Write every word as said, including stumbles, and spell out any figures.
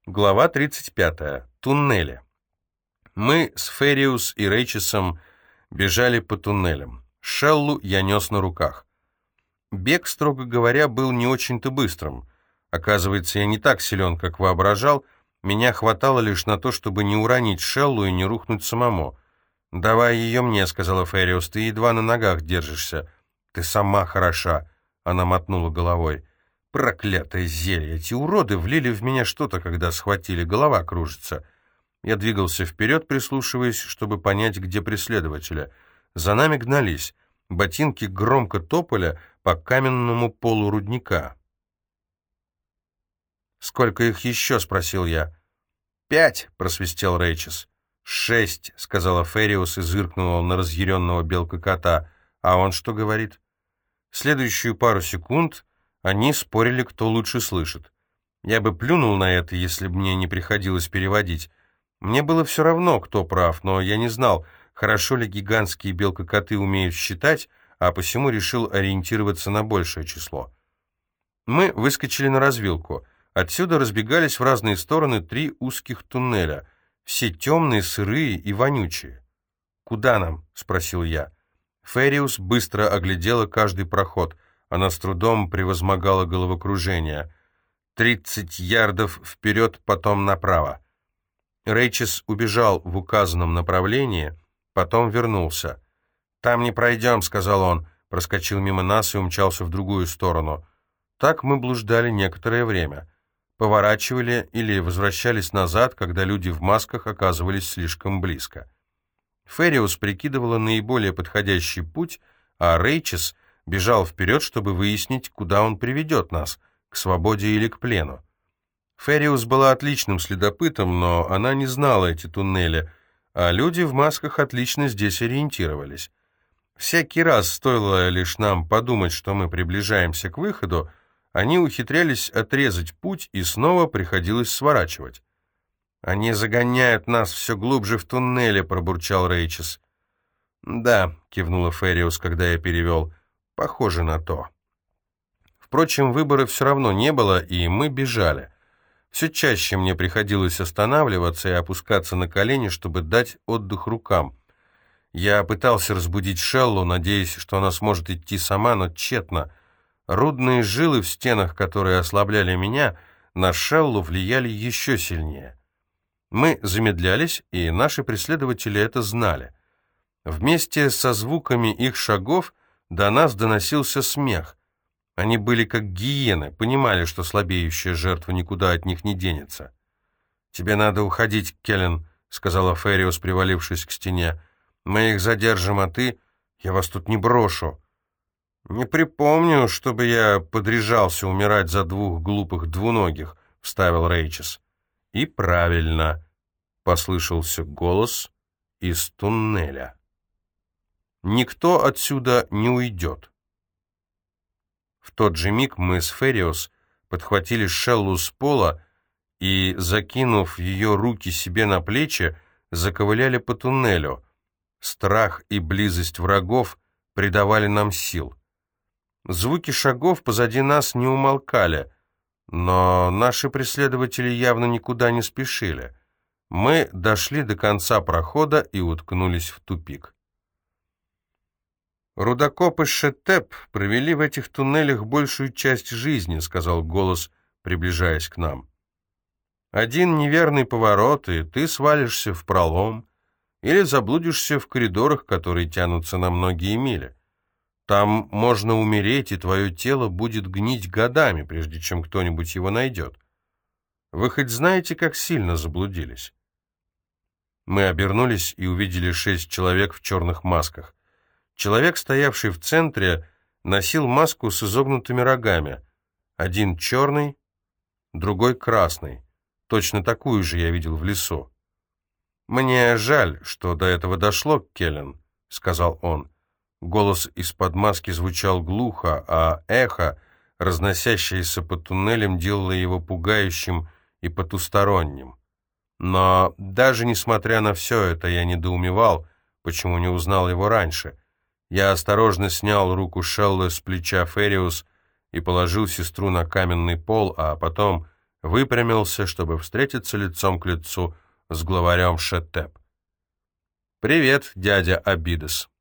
Глава тридцать пятая. Туннели. Мы с Фериус и Рейчесом бежали по туннелям. Шеллу я нес на руках. Бег, строго говоря, был не очень-то быстрым. Оказывается, я не так силен, как воображал. Меня хватало лишь на то, чтобы не уронить Шеллу и не рухнуть самому. «Давай ее мне», — сказала Фериус, — «ты едва на ногах держишься». «Ты сама хороша», — она мотнула головой. «Проклятое зелье! Эти уроды влили в меня что-то, когда схватили, голова кружится». Я двигался вперед, прислушиваясь, чтобы понять, где преследователи. За нами гнались. Ботинки громко топали по каменному полу рудника. «Сколько их еще?» — спросил я. «Пять!» — просвистел Рейчес. «Шесть!» — сказала Фериус и зыркнула на разъяренного белка-кота. «А он что говорит?» Следующую пару секунд они спорили, кто лучше слышит. Я бы плюнул на это, если бы мне не приходилось переводить. Мне было все равно, кто прав, но я не знал, хорошо ли гигантские белка-коты умеют считать, а посему решил ориентироваться на большее число. Мы выскочили на развилку. Отсюда разбегались в разные стороны три узких туннеля, все темные, сырые и вонючие. «Куда нам?» — спросил я. Фериус быстро оглядела каждый проход. Она с трудом превозмогала головокружение. «Тридцать ярдов вперед, потом направо». Рейчес убежал в указанном направлении, потом вернулся. «Там не пройдем», — сказал он, проскочил мимо нас и умчался в другую сторону. Так мы блуждали некоторое время. Поворачивали или возвращались назад, когда люди в масках оказывались слишком близко. Фериус прикидывала наиболее подходящий путь, а Рейчес бежал вперед, чтобы выяснить, куда он приведет нас, к свободе или к плену. Фериус была отличным следопытом, но она не знала эти туннели, а люди в масках отлично здесь ориентировались. Всякий раз, стоило лишь нам подумать, что мы приближаемся к выходу, они ухитрялись отрезать путь, и снова приходилось сворачивать. «Они загоняют нас все глубже в туннеле», — пробурчал Рейчес. «Да», — кивнула Фериус, когда я перевел, — «похоже на то». Впрочем, выбора все равно не было, и мы бежали. Все чаще мне приходилось останавливаться и опускаться на колени, чтобы дать отдых рукам. Я пытался разбудить Шеллу, надеясь, что она сможет идти сама, но тщетно. Рудные жилы в стенах, которые ослабляли меня, на Шеллу влияли еще сильнее. Мы замедлялись, и наши преследователи это знали. Вместе со звуками их шагов до нас доносился смех. Они были как гиены, понимали, что слабеющая жертва никуда от них не денется. «Тебе надо уходить, Келлен», — сказала Фериус, привалившись к стене. «Мы их задержим, а ты... Я вас тут не брошу». «Не припомню, чтобы я подряжался умирать за двух глупых двуногих», — вставил Рейчес. «И правильно», — послышался голос из туннеля. «Никто отсюда не уйдет». В тот же миг мы с Фериус подхватили Шеллу с пола и, закинув ее руки себе на плечи, заковыляли по туннелю. Страх и близость врагов придавали нам сил. Звуки шагов позади нас не умолкали, но наши преследователи явно никуда не спешили. Мы дошли до конца прохода и уткнулись в тупик. «Рудокопы Шетеп провели в этих туннелях большую часть жизни», — сказал голос, приближаясь к нам. «Один неверный поворот, и ты свалишься в пролом, или заблудишься в коридорах, которые тянутся на многие мили. Там можно умереть, и твое тело будет гнить годами, прежде чем кто-нибудь его найдет. Вы хоть знаете, как сильно заблудились?» Мы обернулись и увидели шесть человек в черных масках. Человек, стоявший в центре, носил маску с изогнутыми рогами. Один черный, другой красный. Точно такую же я видел в лесу. «Мне жаль, что до этого дошло, Келлен», — сказал он. Голос из-под маски звучал глухо, а эхо, разносящееся по туннелям, делало его пугающим и потусторонним. Но даже несмотря на все это, я недоумевал, почему не узнал его раньше. Я осторожно снял руку Шеллы с плеча Фериус и положил сестру на каменный пол, а потом выпрямился, чтобы встретиться лицом к лицу с главарем Шетеп. «Привет, дядя Абидос».